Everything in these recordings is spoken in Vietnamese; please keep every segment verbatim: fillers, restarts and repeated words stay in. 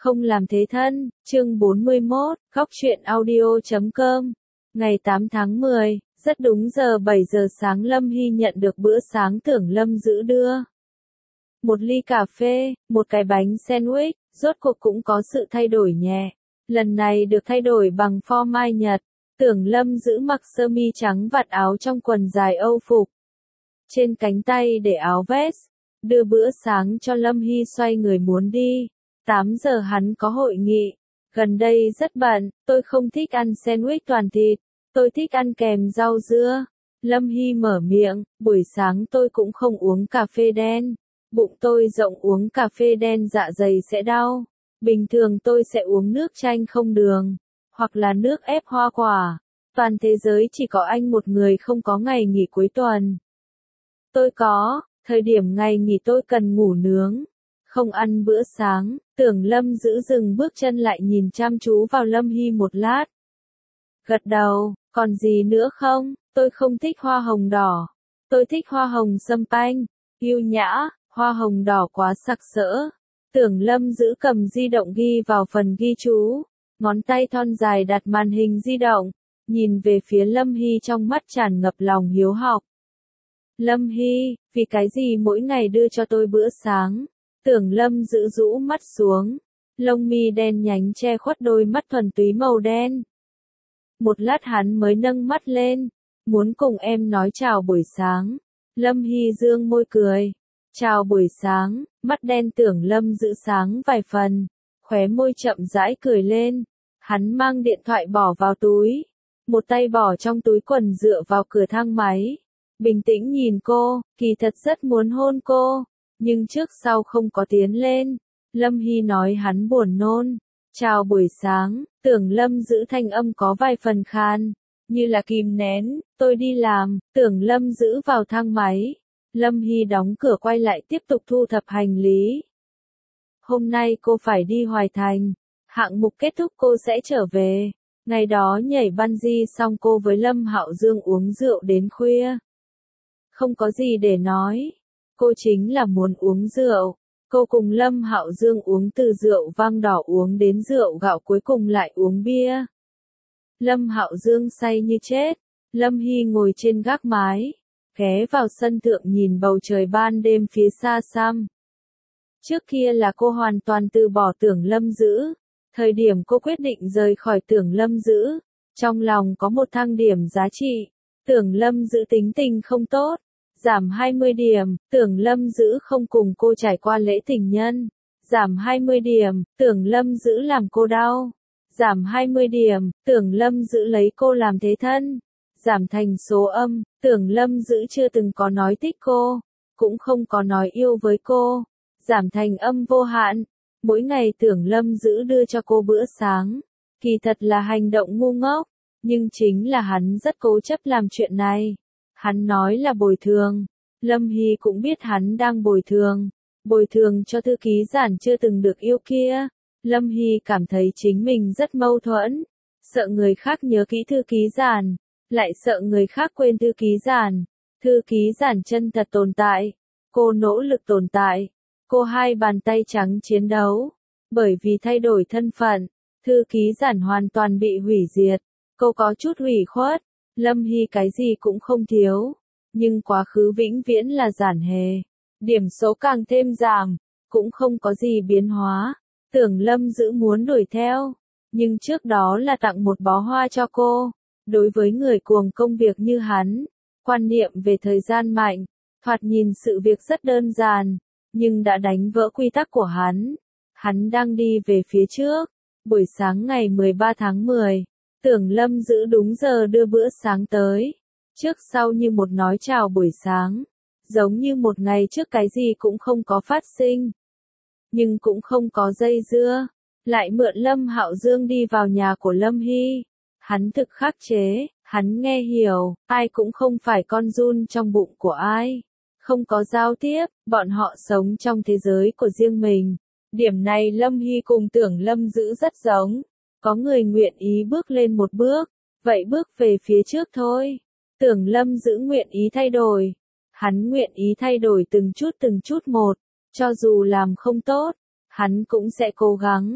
Không làm thế thân, chương bốn mươi mốt, góc truyện audio chấm com. Ngày tám tháng mười, rất đúng giờ bảy giờ sáng Lâm Hy nhận được bữa sáng Tưởng Lâm giữ đưa. Một ly cà phê, một cái bánh sandwich, rốt cuộc cũng có sự thay đổi nhẹ. Lần này được thay đổi bằng phô mai Nhật. Tưởng Lâm giữ mặc sơ mi trắng vạt áo trong quần dài Âu phục. Trên cánh tay để áo vest. Đưa bữa sáng cho Lâm Hy xoay người muốn đi. tám giờ hắn có hội nghị. Gần đây rất bận, tôi không thích ăn sandwich toàn thịt. Tôi thích ăn kèm rau dưa. Lâm Hy mở miệng, buổi sáng tôi cũng không uống cà phê đen. Bụng tôi rộng uống cà phê đen dạ dày sẽ đau. Bình thường tôi sẽ uống nước chanh không đường. Hoặc là nước ép hoa quả. Toàn thế giới chỉ có anh một người không có ngày nghỉ cuối tuần. Tôi có, thời điểm ngày nghỉ tôi cần ngủ nướng. Không ăn bữa sáng, Tưởng Lâm giữ dừng bước chân lại nhìn chăm chú vào Lâm Hy một lát. Gật đầu, còn gì nữa không? Tôi không thích hoa hồng đỏ. Tôi thích hoa hồng sâm panh, yêu nhã, hoa hồng đỏ quá sặc sỡ. Tưởng Lâm giữ cầm di động ghi vào phần ghi chú. Ngón tay thon dài đặt màn hình di động, nhìn về phía Lâm Hy trong mắt tràn ngập lòng hiếu học. Lâm Hy, vì cái gì mỗi ngày đưa cho tôi bữa sáng? Tưởng Lâm giữ rũ mắt xuống, lông mi đen nhánh che khuất đôi mắt thuần túy màu đen. Một lát hắn mới nâng mắt lên, muốn cùng em nói chào buổi sáng. Lâm Hy dương môi cười, chào buổi sáng, mắt đen Tưởng Lâm giữ sáng vài phần, khóe môi chậm rãi cười lên. Hắn mang điện thoại bỏ vào túi, một tay bỏ trong túi quần dựa vào cửa thang máy. Bình tĩnh nhìn cô, kỳ thật rất muốn hôn cô, nhưng trước sau không có tiến lên. Lâm Hy nói hắn buồn nôn. Chào buổi sáng, Tưởng Lâm giữ thanh âm có vài phần khan, như là kìm nén. Tôi đi làm. Tưởng Lâm giữ vào thang máy. Lâm Hy đóng cửa quay lại tiếp tục thu thập hành lý. Hôm nay cô phải đi Hoài Thành. Hạng mục kết thúc cô sẽ trở về. Ngày đó nhảy bungee xong cô với Lâm Hạo Dương uống rượu đến khuya. Không có gì để nói. Cô chính là muốn uống rượu. Cô cùng Lâm Hạo Dương uống từ rượu vang đỏ uống đến rượu gạo cuối cùng lại uống bia. Lâm Hạo Dương say như chết. Lâm Hy ngồi trên gác mái, ghé vào sân thượng nhìn bầu trời ban đêm phía xa xăm. Trước kia là cô hoàn toàn từ bỏ Tưởng Lâm giữ. Thời điểm cô quyết định rời khỏi Tưởng Lâm giữ, trong lòng có một thang điểm giá trị. Tưởng Lâm giữ tính tình không tốt. Giảm hai mươi điểm, Tưởng Lâm giữ không cùng cô trải qua lễ tình nhân. Giảm hai mươi điểm, Tưởng Lâm giữ làm cô đau. Giảm hai mươi điểm, Tưởng Lâm giữ lấy cô làm thế thân. Giảm thành số âm, Tưởng Lâm giữ chưa từng có nói thích cô, cũng không có nói yêu với cô. Giảm thành âm vô hạn. Mỗi ngày Tưởng Lâm giữ đưa cho cô bữa sáng. Kỳ thật là hành động ngu ngốc, nhưng chính là hắn rất cố chấp làm chuyện này. Hắn nói là bồi thường. Lâm Hy cũng biết hắn đang bồi thường. Bồi thường cho thư ký giản chưa từng được yêu kia. Lâm Hy cảm thấy chính mình rất mâu thuẫn. Sợ người khác nhớ kỹ thư ký giản, lại sợ người khác quên thư ký giản. Thư ký giản chân thật tồn tại. Cô nỗ lực tồn tại. Cô hai bàn tay trắng chiến đấu. Bởi vì thay đổi thân phận, thư ký giản hoàn toàn bị hủy diệt. Cô có chút hủy khuất. Lâm Hy cái gì cũng không thiếu, nhưng quá khứ vĩnh viễn là giản hề. Điểm số càng thêm giảm, cũng không có gì biến hóa. Tưởng Lâm giữ muốn đuổi theo, nhưng trước đó là tặng một bó hoa cho cô. Đối với người cuồng công việc như hắn, quan niệm về thời gian mạnh, thoạt nhìn sự việc rất đơn giản, nhưng đã đánh vỡ quy tắc của hắn. Hắn đang đi về phía trước. Buổi sáng ngày mười ba tháng mười. Tưởng Lâm giữ đúng giờ đưa bữa sáng tới. Trước sau như một nói chào buổi sáng. Giống như một ngày trước cái gì cũng không có phát sinh. Nhưng cũng không có dây dưa. Lại mượn Lâm Hạo Dương đi vào nhà của Lâm Hy. Hắn thực khắc chế, hắn nghe hiểu, ai cũng không phải con giun trong bụng của ai. Không có giao tiếp, bọn họ sống trong thế giới của riêng mình. Điểm này Lâm Hy cùng Tưởng Lâm giữ rất giống. Có người nguyện ý bước lên một bước, vậy bước về phía trước thôi. Tưởng Lâm giữ nguyện ý thay đổi. Hắn nguyện ý thay đổi từng chút từng chút một. Cho dù làm không tốt, hắn cũng sẽ cố gắng.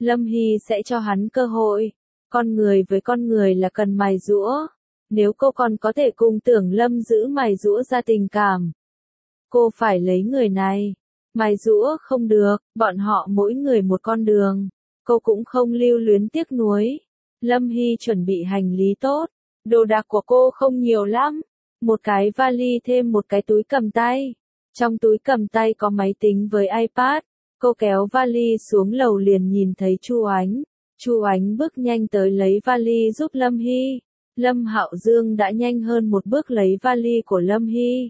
Lâm Hy sẽ cho hắn cơ hội. Con người với con người là cần mài giũa. Nếu cô còn có thể cùng Tưởng Lâm giữ mài giũa ra tình cảm, cô phải lấy người này. Mài giũa không được, bọn họ mỗi người một con đường. Cô cũng không lưu luyến tiếc nuối. Lâm Hy chuẩn bị hành lý tốt. Đồ đạc của cô không nhiều lắm. Một cái vali thêm một cái túi cầm tay. Trong túi cầm tay có máy tính với iPad. Cô kéo vali xuống lầu liền nhìn thấy Chu Ánh. Chu Ánh bước nhanh tới lấy vali giúp Lâm Hy. Lâm Hạo Dương đã nhanh hơn một bước lấy vali của Lâm Hy.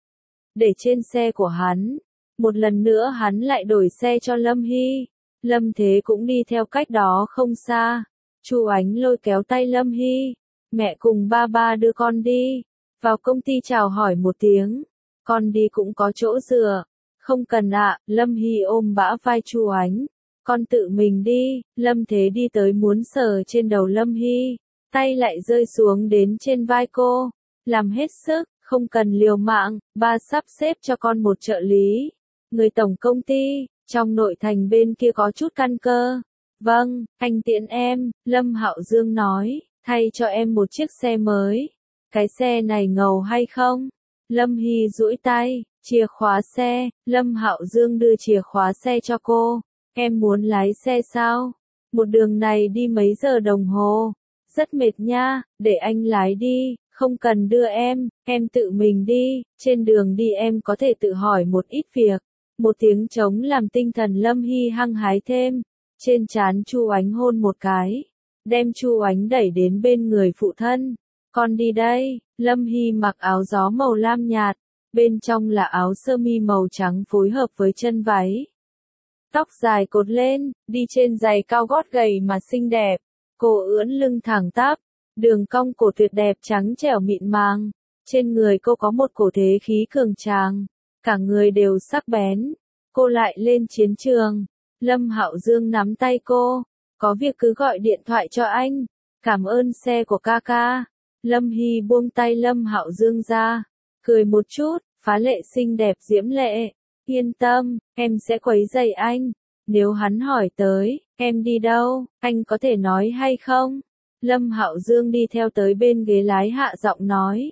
Để trên xe của hắn. Một lần nữa hắn lại đổi xe cho Lâm Hy. Lâm Thế cũng đi theo cách đó không xa. Chu Ánh lôi kéo tay Lâm Hy. Mẹ cùng ba ba đưa con đi. Vào công ty chào hỏi một tiếng. Con đi cũng có chỗ dựa. Không cần ạ, Lâm Hy ôm bả vai Chu Ánh. Con tự mình đi. Lâm Thế đi tới muốn sờ trên đầu Lâm Hy. Tay lại rơi xuống đến trên vai cô. Làm hết sức, không cần liều mạng, ba sắp xếp cho con một trợ lý. Người tổng công ty, trong nội thành bên kia có chút căn cơ. Vâng, anh tiễn em, Lâm Hạo Dương nói, thay cho em một chiếc xe mới. Cái xe này ngầu hay không? Lâm Hy duỗi tay, chìa khóa xe, Lâm Hạo Dương đưa chìa khóa xe cho cô. Em muốn lái xe sao? Một đường này đi mấy giờ đồng hồ? Rất mệt nha, để anh lái đi, không cần đưa em, em tự mình đi, trên đường đi em có thể tự hỏi một ít việc. Một tiếng trống làm tinh thần Lâm Hy hăng hái thêm. Trên trán Chu Ánh hôn một cái, đem Chu Ánh đẩy đến bên người phụ thân. Con đi đây. Lâm Hy mặc áo gió màu lam nhạt, bên trong là áo sơ mi màu trắng phối hợp với chân váy. Tóc dài cột lên, đi trên giày cao gót gầy mà xinh đẹp. Cô ưỡn lưng thẳng tắp, đường cong cổ tuyệt đẹp trắng trẻo mịn màng. Trên người cô có một cổ thế khí cường tráng, cả người đều sắc bén. Cô lại lên chiến trường. Lâm Hạo Dương nắm tay cô, có việc cứ gọi điện thoại cho anh. Cảm ơn xe của ca ca. Lâm Hy buông tay Lâm Hạo Dương ra, cười một chút, phá lệ xinh đẹp diễm lệ. Yên tâm, em sẽ quấy rầy anh. Nếu hắn hỏi tới, em đi đâu, anh có thể nói hay không? Lâm Hạo Dương đi theo tới bên ghế lái hạ giọng nói.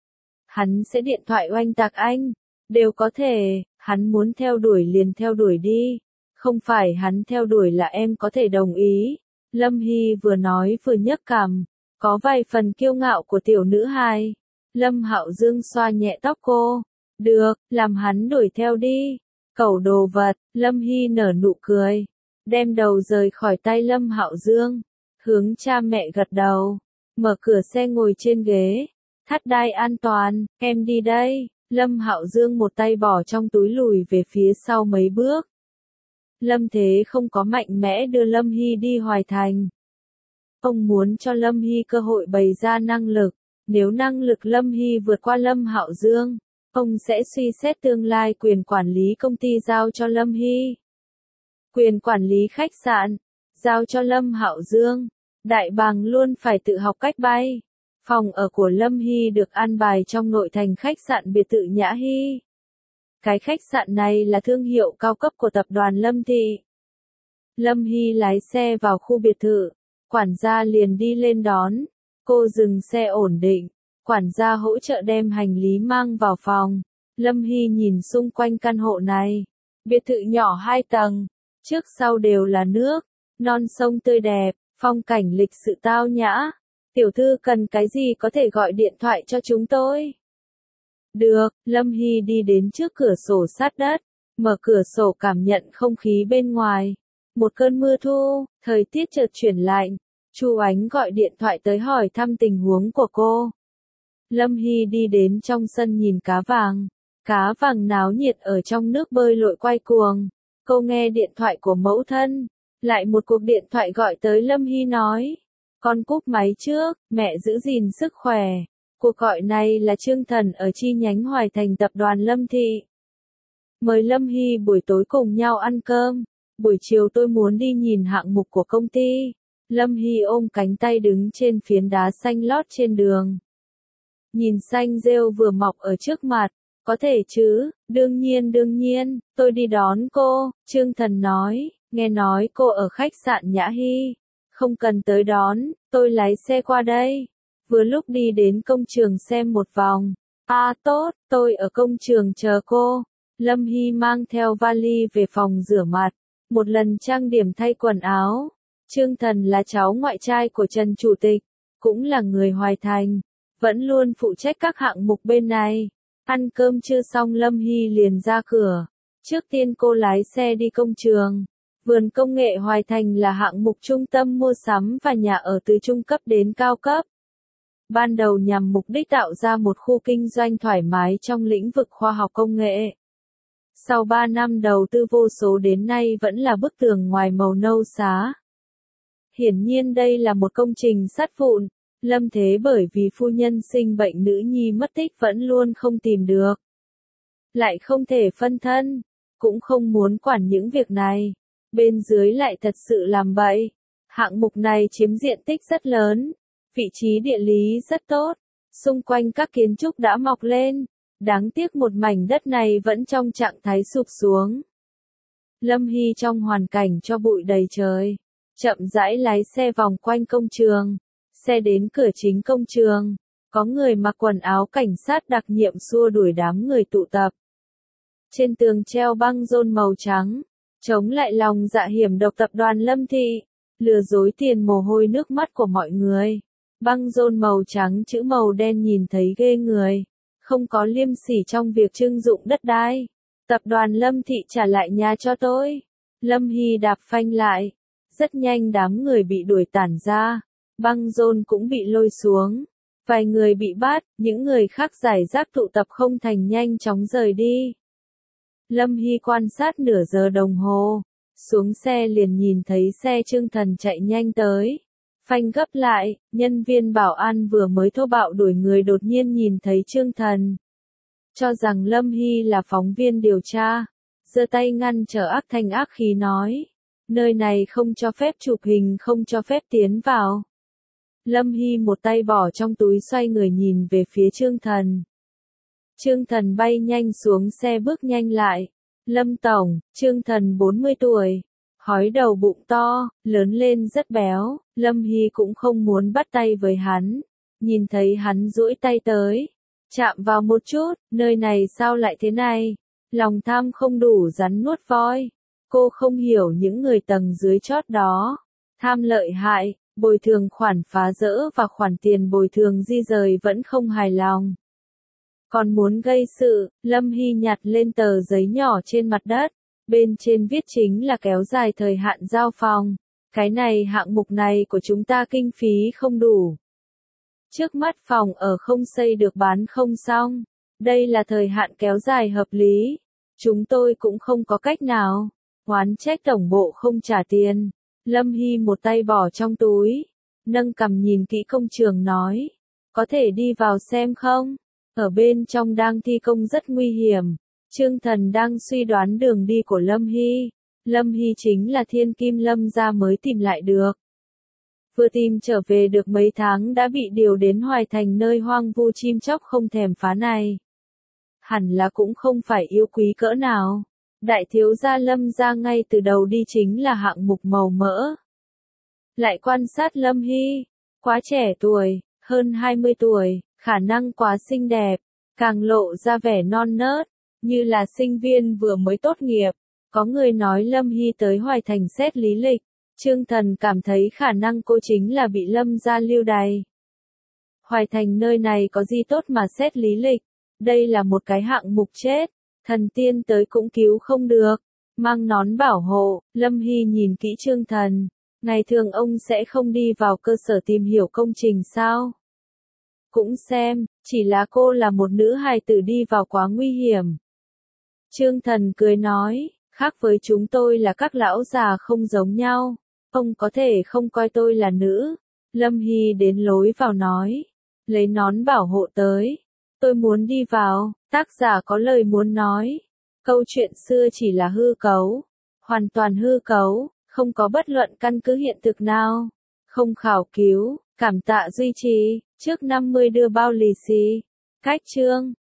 Hắn sẽ điện thoại oanh tạc anh. Đều có thể, hắn muốn theo đuổi liền theo đuổi đi. Không phải hắn theo đuổi là em có thể đồng ý. Lâm Hy vừa nói vừa nhấc cằm, có vài phần kiêu ngạo của tiểu nữ hài. Lâm Hạo Dương xoa nhẹ tóc cô. Được, làm hắn đuổi theo đi. Cẩu đồ vật, Lâm Hy nở nụ cười, đem đầu rời khỏi tay Lâm Hạo Dương, hướng cha mẹ gật đầu, mở cửa xe ngồi trên ghế, thắt đai an toàn, em đi đây. Lâm Hạo Dương một tay bỏ trong túi lùi về phía sau mấy bước. Lâm Thế không có mạnh mẽ đưa Lâm Hy đi Hoài Thành. Ông muốn cho Lâm Hy cơ hội bày ra năng lực, nếu năng lực Lâm Hy vượt qua Lâm Hạo Dương, ông sẽ suy xét tương lai quyền quản lý công ty giao cho Lâm Hy. Quyền quản lý khách sạn, giao cho Lâm Hạo Dương. Đại bàng luôn phải tự học cách bay. Phòng ở của Lâm Hy được an bài trong nội thành khách sạn biệt thự Nhã Hy. Cái khách sạn này là thương hiệu cao cấp của tập đoàn Lâm Thị. Lâm Hy lái xe vào khu biệt thự, quản gia liền đi lên đón. Cô dừng xe ổn định, quản gia hỗ trợ đem hành lý mang vào phòng. Lâm Hy nhìn xung quanh căn hộ này. Biệt thự nhỏ hai tầng, trước sau đều là nước, non sông tươi đẹp, phong cảnh lịch sự tao nhã. Tiểu thư cần cái gì có thể gọi điện thoại cho chúng tôi. Được, Lâm Hy đi đến trước cửa sổ sát đất, mở cửa sổ cảm nhận không khí bên ngoài. Một cơn mưa thu, thời tiết chợt chuyển lạnh. Chu Ánh gọi điện thoại tới hỏi thăm tình huống của cô. Lâm Hy đi đến trong sân nhìn cá vàng. Cá vàng náo nhiệt ở trong nước bơi lội quay cuồng. Cô nghe điện thoại của mẫu thân. Lại một cuộc điện thoại gọi tới Lâm Hy nói. Con cúp máy trước, mẹ giữ gìn sức khỏe. Cuộc gọi này là Trương Thần ở chi nhánh Hoài Thành tập đoàn Lâm Thị. Mời Lâm Hy buổi tối cùng nhau ăn cơm. Buổi chiều tôi muốn đi nhìn hạng mục của công ty. Lâm Hy ôm cánh tay đứng trên phiến đá xanh lót trên đường. Nhìn xanh rêu vừa mọc ở trước mặt. Có thể chứ, đương nhiên đương nhiên, tôi đi đón cô, Trương Thần nói. nghe nói cô ở khách sạn Nhã Hy. Không cần tới đón, tôi lái xe qua đây. Vừa lúc đi đến công trường xem một vòng. À tốt, tôi ở công trường chờ cô. Lâm Hy mang theo vali về phòng rửa mặt. Một lần trang điểm thay quần áo. Trương Thần là cháu ngoại trai của Trần Chủ tịch, cũng là người Hoài Thành, vẫn luôn phụ trách các hạng mục bên này. Ăn cơm trưa xong Lâm Hy liền ra cửa. Trước tiên cô lái xe đi công trường. Vườn công nghệ Hoài Thành là hạng mục trung tâm mua sắm và nhà ở từ trung cấp đến cao cấp. Ban đầu nhằm mục đích tạo ra một khu kinh doanh thoải mái trong lĩnh vực khoa học công nghệ. Sau ba năm đầu tư vô số đến nay vẫn là bức tường ngoài màu nâu xá. Hiển nhiên đây là một công trình sắt vụn. Lâm Thế bởi vì phu nhân sinh bệnh nữ nhi mất tích vẫn luôn không tìm được. Lại không thể phân thân, cũng không muốn quản những việc này. Bên dưới lại thật sự làm bậy. Hạng mục này chiếm diện tích rất lớn. Vị trí địa lý rất tốt. Xung quanh các kiến trúc đã mọc lên. Đáng tiếc một mảnh đất này vẫn trong trạng thái sụp xuống. Lâm Hy trong hoàn cảnh cho bụi đầy trời. Chậm rãi lái xe vòng quanh công trường. Xe đến cửa chính công trường. Có người mặc quần áo cảnh sát đặc nhiệm xua đuổi đám người tụ tập. Trên tường treo băng rôn màu trắng. Chống lại lòng dạ hiểm độc tập đoàn Lâm Thị. Lừa dối tiền mồ hôi nước mắt của mọi người. Băng rôn màu trắng chữ màu đen nhìn thấy ghê người. Không có liêm sỉ trong việc trưng dụng đất đai. Tập đoàn Lâm Thị trả lại nhà cho tôi. Lâm Hy đạp phanh lại. Rất nhanh đám người bị đuổi tản ra. Băng rôn cũng bị lôi xuống. Vài người bị bắt, những người khác giải rác tụ tập không thành nhanh chóng rời đi. Lâm Hy quan sát nửa giờ đồng hồ. Xuống xe liền nhìn thấy xe Trương Thần chạy nhanh tới. Phanh gấp lại, nhân viên bảo an vừa mới thô bạo đuổi người đột nhiên nhìn thấy Trương Thần. Cho rằng Lâm Hy là phóng viên điều tra. Giơ tay ngăn trở ác thanh ác khí nói. Nơi này không cho phép chụp hình, không cho phép tiến vào. Lâm Hy một tay bỏ trong túi xoay người nhìn về phía Trương Thần. Trương Thần bay nhanh xuống xe bước nhanh lại. Lâm Tổng, Trương Thần bốn mươi tuổi. Hói đầu bụng to, lớn lên rất béo. Lâm Hy cũng không muốn bắt tay với hắn. Nhìn thấy hắn duỗi tay tới. Chạm vào một chút, nơi này sao lại thế này? Lòng tham không đủ rắn nuốt voi. Cô không hiểu những người tầng dưới chót đó. Tham lợi hại, bồi thường khoản phá rỡ và khoản tiền bồi thường di rời vẫn không hài lòng. Còn muốn gây sự, Lâm Hy nhặt lên tờ giấy nhỏ trên mặt đất. Bên trên viết chính là kéo dài thời hạn giao phòng. Cái này hạng mục này của chúng ta kinh phí không đủ. Trước mắt phòng ở không xây được bán không xong. Đây là thời hạn kéo dài hợp lý. Chúng tôi cũng không có cách nào. Oán trách tổng bộ không trả tiền. Lâm Hy một tay bỏ trong túi. Nâng cằm nhìn kỹ công trường nói. Có thể đi vào xem không? Ở bên trong đang thi công rất nguy hiểm. Trương Thần đang suy đoán đường đi của Lâm Hy. Lâm Hy chính là thiên kim Lâm gia mới tìm lại được. Vừa tìm trở về được mấy tháng đã bị điều đến Hoài Thành nơi hoang vu chim chóc không thèm phá này. Hẳn là cũng không phải yêu quý cỡ nào. Đại thiếu gia Lâm gia ngay từ đầu đi chính là hạng mục màu mỡ. Lại quan sát Lâm Hy, quá trẻ tuổi, hơn hai mươi tuổi, khả năng quá xinh đẹp, càng lộ ra vẻ non nớt, như là sinh viên vừa mới tốt nghiệp. Có người nói Lâm Hy tới Hoài Thành xét lý lịch. Trương Thần cảm thấy khả năng cô chính là bị Lâm gia lưu đày. Hoài Thành nơi này có gì tốt mà xét lý lịch. Đây là một cái hạng mục chết. Thần tiên tới cũng cứu không được. Mang nón bảo hộ, Lâm Hy nhìn kỹ Trương Thần. Ngày thường ông sẽ không đi vào cơ sở tìm hiểu công trình sao? Cũng xem, chỉ là cô là một nữ hài tử đi vào quá nguy hiểm. Trương Thần cười nói, khác với chúng tôi là các lão già không giống nhau. Ông có thể không coi tôi là nữ. Lâm Hy đến lối vào nói. Lấy nón bảo hộ tới. Tôi muốn đi vào. Tác giả có lời muốn nói. Câu chuyện xưa chỉ là hư cấu. Hoàn toàn hư cấu. Không có bất luận căn cứ hiện thực nào. Không khảo cứu. Cảm tạ duy trì. Trước năm mươi đưa bao lì xì. Cách chương.